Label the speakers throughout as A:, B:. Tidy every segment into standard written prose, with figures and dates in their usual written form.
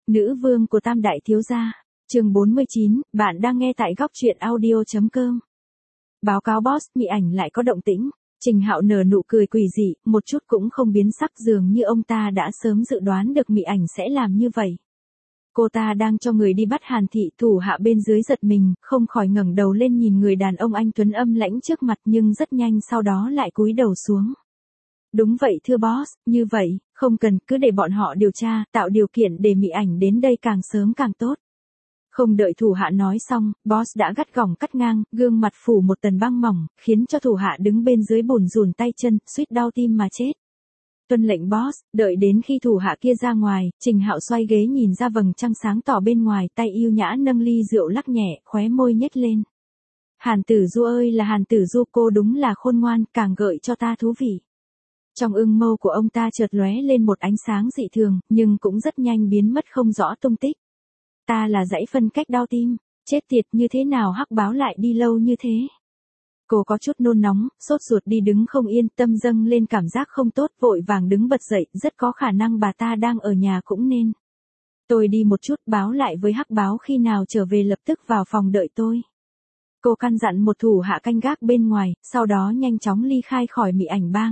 A: Nữ vương của Tam Đại Thiếu Gia. Chương 49, bạn đang nghe tại góc truyện audio.com. Báo cáo boss, Mị Ảnh lại có động tĩnh. Trình Hạo nở nụ cười quỷ dị, một chút cũng không biến sắc, dường như ông ta đã sớm dự đoán được Mị Ảnh sẽ làm như vậy. Cô ta đang cho người đi bắt Hàn Thị, thủ hạ bên dưới giật mình, không khỏi ngẩng đầu lên nhìn người đàn ông anh tuấn âm lãnh trước mặt, nhưng rất nhanh sau đó lại cúi đầu xuống. Đúng vậy thưa boss, như vậy, không cần, cứ để bọn họ điều tra, tạo điều kiện để Mị Ảnh đến đây càng sớm càng tốt. Không đợi thủ hạ nói xong, boss đã gắt gỏng cắt ngang, gương mặt phủ một tầng băng mỏng, khiến cho thủ hạ đứng bên dưới bùn rùn tay chân, suýt đau tim mà chết. Tuân lệnh boss. Đợi đến khi thủ hạ kia ra ngoài, Trình Hạo xoay ghế nhìn ra vầng trăng sáng tỏ bên ngoài, tay yêu nhã nâng ly rượu lắc nhẹ, khóe môi nhếch lên. Hàn Tử Du ơi là Hàn Tử Du, cô đúng là khôn ngoan, càng gợi cho ta thú vị. Trong ưng mâu của ông ta chợt lóe lên một ánh sáng dị thường, nhưng cũng rất nhanh biến mất không rõ tung tích. Ta là dãy phân cách đau tim, chết tiệt, như thế nào Hắc Báo lại đi lâu như thế? Cô có chút nôn nóng, sốt ruột đi đứng không yên, tâm dâng lên cảm giác không tốt, vội vàng đứng bật dậy, rất có khả năng bà ta đang ở nhà cũng nên. Tôi đi một chút, báo lại với Hắc Báo khi nào trở về lập tức vào phòng đợi tôi. Cô căn dặn một thủ hạ canh gác bên ngoài, sau đó nhanh chóng ly khai khỏi Mị Ảnh bang.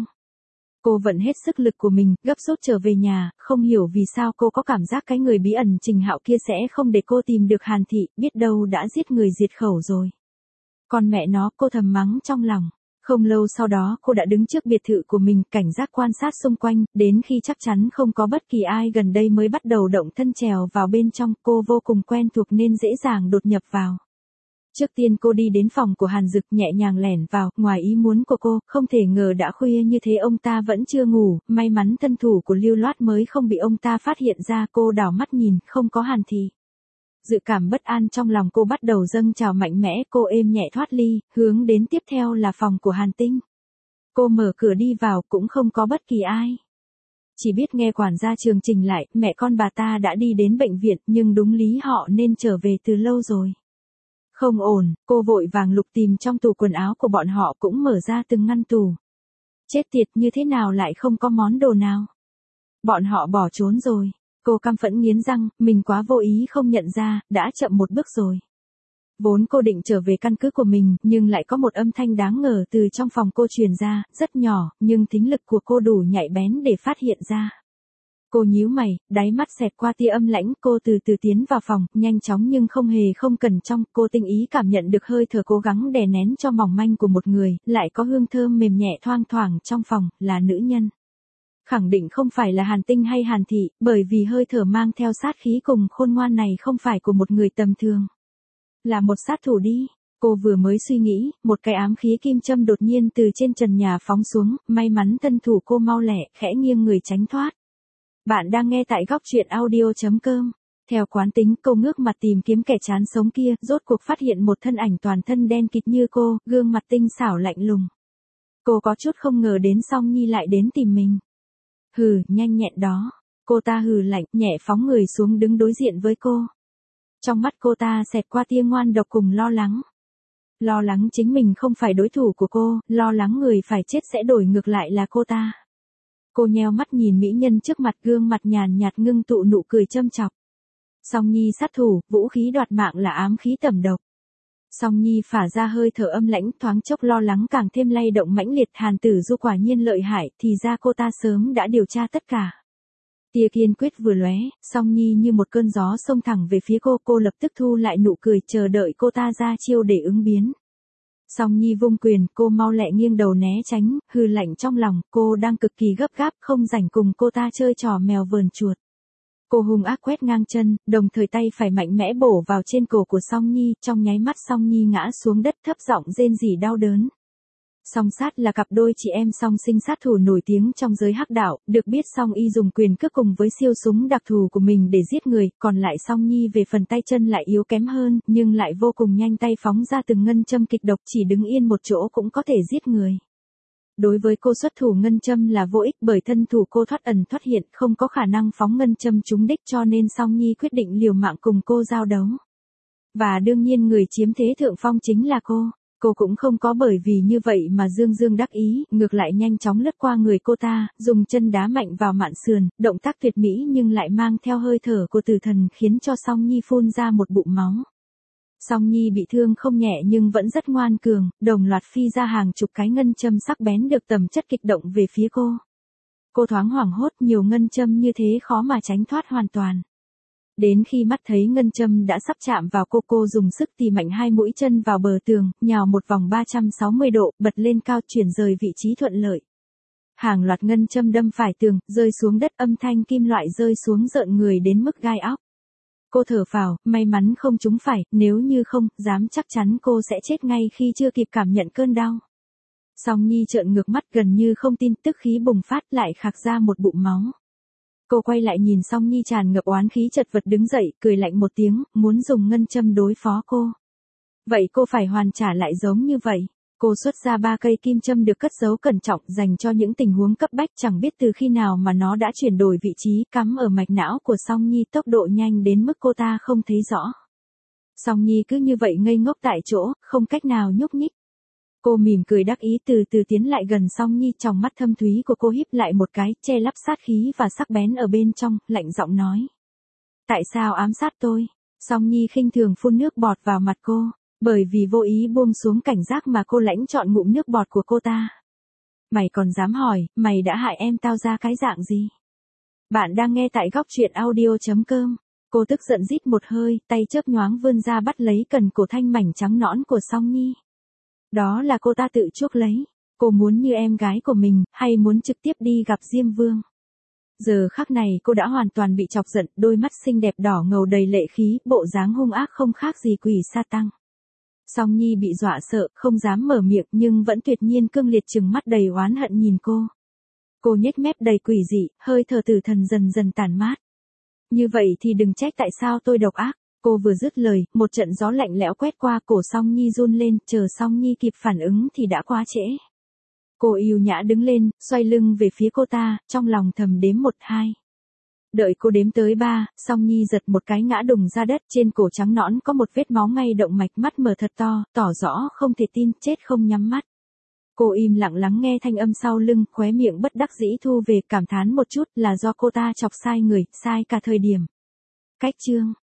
A: Cô vận hết sức lực của mình, gấp rút trở về nhà, không hiểu vì sao cô có cảm giác cái người bí ẩn Trình Hạo kia sẽ không để cô tìm được Hàn Thị, biết đâu đã giết người diệt khẩu rồi. Còn mẹ nó, cô thầm mắng trong lòng. Không lâu sau đó cô đã đứng trước biệt thự của mình, cảnh giác quan sát xung quanh, đến khi chắc chắn không có bất kỳ ai gần đây mới bắt đầu động thân trèo vào bên trong, cô vô cùng quen thuộc nên dễ dàng đột nhập vào. Trước tiên cô đi đến phòng của Hàn Dực, nhẹ nhàng lẻn vào, ngoài ý muốn của cô, không thể ngờ đã khuya như thế ông ta vẫn chưa ngủ, may mắn thân thủ của Lưu Loát mới không bị ông ta phát hiện ra. Cô đảo mắt nhìn, không có Hàn Thị. Dự cảm bất an trong lòng cô bắt đầu dâng trào mạnh mẽ, cô êm nhẹ thoát ly, hướng đến tiếp theo là phòng của Hàn Tinh. Cô mở cửa đi vào, cũng không có bất kỳ ai. Chỉ biết nghe quản gia Trường trình lại, mẹ con bà ta đã đi đến bệnh viện, nhưng đúng lý họ nên trở về từ lâu rồi. Không ổn, cô vội vàng lục tìm trong tủ quần áo của bọn họ, cũng mở ra từng ngăn tủ. Chết tiệt, như thế nào lại không có món đồ nào? Bọn họ bỏ trốn rồi. Cô căm phẫn nghiến răng, mình quá vô ý không nhận ra, đã chậm một bước rồi. Vốn cô định trở về căn cứ của mình, nhưng lại có một âm thanh đáng ngờ từ trong phòng cô truyền ra, rất nhỏ, nhưng thính lực của cô đủ nhạy bén để phát hiện ra. Cô nhíu mày, đáy mắt xẹt qua tia âm lãnh, cô từ từ tiến vào phòng, nhanh chóng nhưng không hề không cẩn trọng, cô tinh ý cảm nhận được hơi thở cố gắng đè nén cho mỏng manh của một người, lại có hương thơm mềm nhẹ thoang thoảng trong phòng, là nữ nhân. Khẳng định không phải là Hàn Tinh hay Hàn Thị, bởi vì hơi thở mang theo sát khí cùng khôn ngoan này không phải của một người tầm thường. Là một sát thủ đi. Cô vừa mới suy nghĩ, một cái ám khí kim châm đột nhiên từ trên trần nhà phóng xuống, may mắn thân thủ cô mau lẹ, khẽ nghiêng người tránh thoát. Bạn đang nghe tại góc truyện audio.com. Theo quán tính, cô ngước mặt tìm kiếm kẻ chán sống kia, rốt cuộc phát hiện một thân ảnh toàn thân đen kịt như cô, gương mặt tinh xảo lạnh lùng. Cô có chút không ngờ đến Song Nhi lại đến tìm mình. Hừ, nhanh nhẹn đó. Cô ta hừ lạnh, nhẹ phóng người xuống đứng đối diện với cô. Trong mắt cô ta xẹt qua tia ngoan độc cùng lo lắng. Lo lắng chính mình không phải đối thủ của cô, lo lắng người phải chết sẽ đổi ngược lại là cô ta. Cô nheo mắt nhìn mỹ nhân trước mặt, gương mặt nhàn nhạt ngưng tụ nụ cười châm chọc. Song Nhi sát thủ, vũ khí đoạt mạng là ám khí tẩm độc. Song Nhi phả ra hơi thở âm lãnh, thoáng chốc lo lắng càng thêm lay động mãnh liệt. Hàn Tử Du quả nhiên lợi hại, thì ra cô ta sớm đã điều tra tất cả. Tia kiên quyết vừa lóe, Song Nhi như một cơn gió xông thẳng về phía cô lập tức thu lại nụ cười, chờ đợi cô ta ra chiêu để ứng biến. Song Nhi vung quyền, cô mau lẹ nghiêng đầu né tránh, hừ lạnh trong lòng, cô đang cực kỳ gấp gáp, không rảnh cùng cô ta chơi trò mèo vờn chuột. Cô hung ác quét ngang chân, đồng thời tay phải mạnh mẽ bổ vào trên cổ của Song Nhi, trong nháy mắt Song Nhi ngã xuống đất thấp giọng rên rỉ đau đớn. Song Sát là cặp đôi chị em song sinh sát thủ nổi tiếng trong giới hắc đạo, được biết Song Y dùng quyền cước cùng với siêu súng đặc thù của mình để giết người, còn lại Song Nhi về phần tay chân lại yếu kém hơn, nhưng lại vô cùng nhanh tay phóng ra từng ngân châm kịch độc, chỉ đứng yên một chỗ cũng có thể giết người. Đối với cô xuất thủ ngân châm là vô ích, bởi thân thủ cô thoát ẩn thoát hiện, không có khả năng phóng ngân châm trúng đích, cho nên Song Nhi quyết định liều mạng cùng cô giao đấu. Và đương nhiên người chiếm thế thượng phong chính là cô. Cô cũng không có bởi vì như vậy mà dương dương đắc ý, ngược lại nhanh chóng lướt qua người cô ta, dùng chân đá mạnh vào mạn sườn, động tác tuyệt mỹ nhưng lại mang theo hơi thở của tử thần khiến cho Song Nhi phun ra một bụng máu. Song Nhi bị thương không nhẹ nhưng vẫn rất ngoan cường, đồng loạt phi ra hàng chục cái ngân châm sắc bén được tầm chất kịch động về phía cô. Cô thoáng hoảng hốt, nhiều ngân châm như thế khó mà tránh thoát hoàn toàn. Đến khi mắt thấy ngân châm đã sắp chạm vào cô dùng sức tì mạnh hai mũi chân vào bờ tường, nhào một vòng 360 độ, bật lên cao chuyển rời vị trí thuận lợi. Hàng loạt ngân châm đâm phải tường, rơi xuống đất, âm thanh kim loại rơi xuống rợn người đến mức gai óc. Cô thở phào, may mắn không trúng phải, nếu như không, dám chắc chắn cô sẽ chết ngay khi chưa kịp cảm nhận cơn đau. Song Nhi trợn ngược mắt gần như không tin, tức khí bùng phát lại khạc ra một bụng máu. Cô quay lại nhìn Song Nhi tràn ngập oán khí chật vật đứng dậy, cười lạnh một tiếng, muốn dùng ngân châm đối phó cô. Vậy cô phải hoàn trả lại giống như vậy. Cô xuất ra 3 cây kim châm được cất giấu cẩn trọng dành cho những tình huống cấp bách, chẳng biết từ khi nào mà nó đã chuyển đổi vị trí, cắm ở mạch não của Song Nhi, tốc độ nhanh đến mức cô ta không thấy rõ. Song Nhi cứ như vậy ngây ngốc tại chỗ, không cách nào nhúc nhích. Cô mỉm cười đắc ý từ từ tiến lại gần Song Nhi, trong mắt thâm thúy của cô híp lại một cái, che lấp sát khí và sắc bén ở bên trong, lạnh giọng nói. Tại sao ám sát tôi? Song Nhi khinh thường phun nước bọt vào mặt cô, bởi vì vô ý buông xuống cảnh giác mà cô lãnh chọn ngụm nước bọt của cô ta. Mày còn dám hỏi, mày đã hại em tao ra cái dạng gì? Bạn đang nghe tại góc truyện audio.com. Cô tức giận rít một hơi, tay chớp nhoáng vươn ra bắt lấy cần cổ thanh mảnh trắng nõn của Song Nhi. Đó là cô ta tự chuốc lấy. Cô muốn như em gái của mình, hay muốn trực tiếp đi gặp Diêm Vương? Giờ khắc này cô đã hoàn toàn bị chọc giận, đôi mắt xinh đẹp đỏ ngầu đầy lệ khí, bộ dáng hung ác không khác gì quỷ sa tăng. Song Nhi bị dọa sợ, không dám mở miệng nhưng vẫn tuyệt nhiên cương liệt trừng mắt đầy oán hận nhìn cô. Cô nhếch mép đầy quỷ dị, hơi thở tử thần dần dần tản mát. Như vậy thì đừng trách tại sao tôi độc ác. Cô vừa dứt lời, một trận gió lạnh lẽo quét qua, cổ Song Nhi run lên, chờ Song Nhi kịp phản ứng thì đã quá trễ. Cô yêu nhã đứng lên, xoay lưng về phía cô ta, trong lòng thầm đếm 1, 2. Đợi cô đếm tới 3, Song Nhi giật một cái ngã đùng ra đất, trên cổ trắng nõn có một vết máu ngay động mạch, mắt mở thật to, tỏ rõ không thể tin, chết không nhắm mắt. Cô im lặng lắng nghe thanh âm sau lưng, khóe miệng bất đắc dĩ thu về, cảm thán một chút là do cô ta chọc sai người, sai cả thời điểm. Cách chương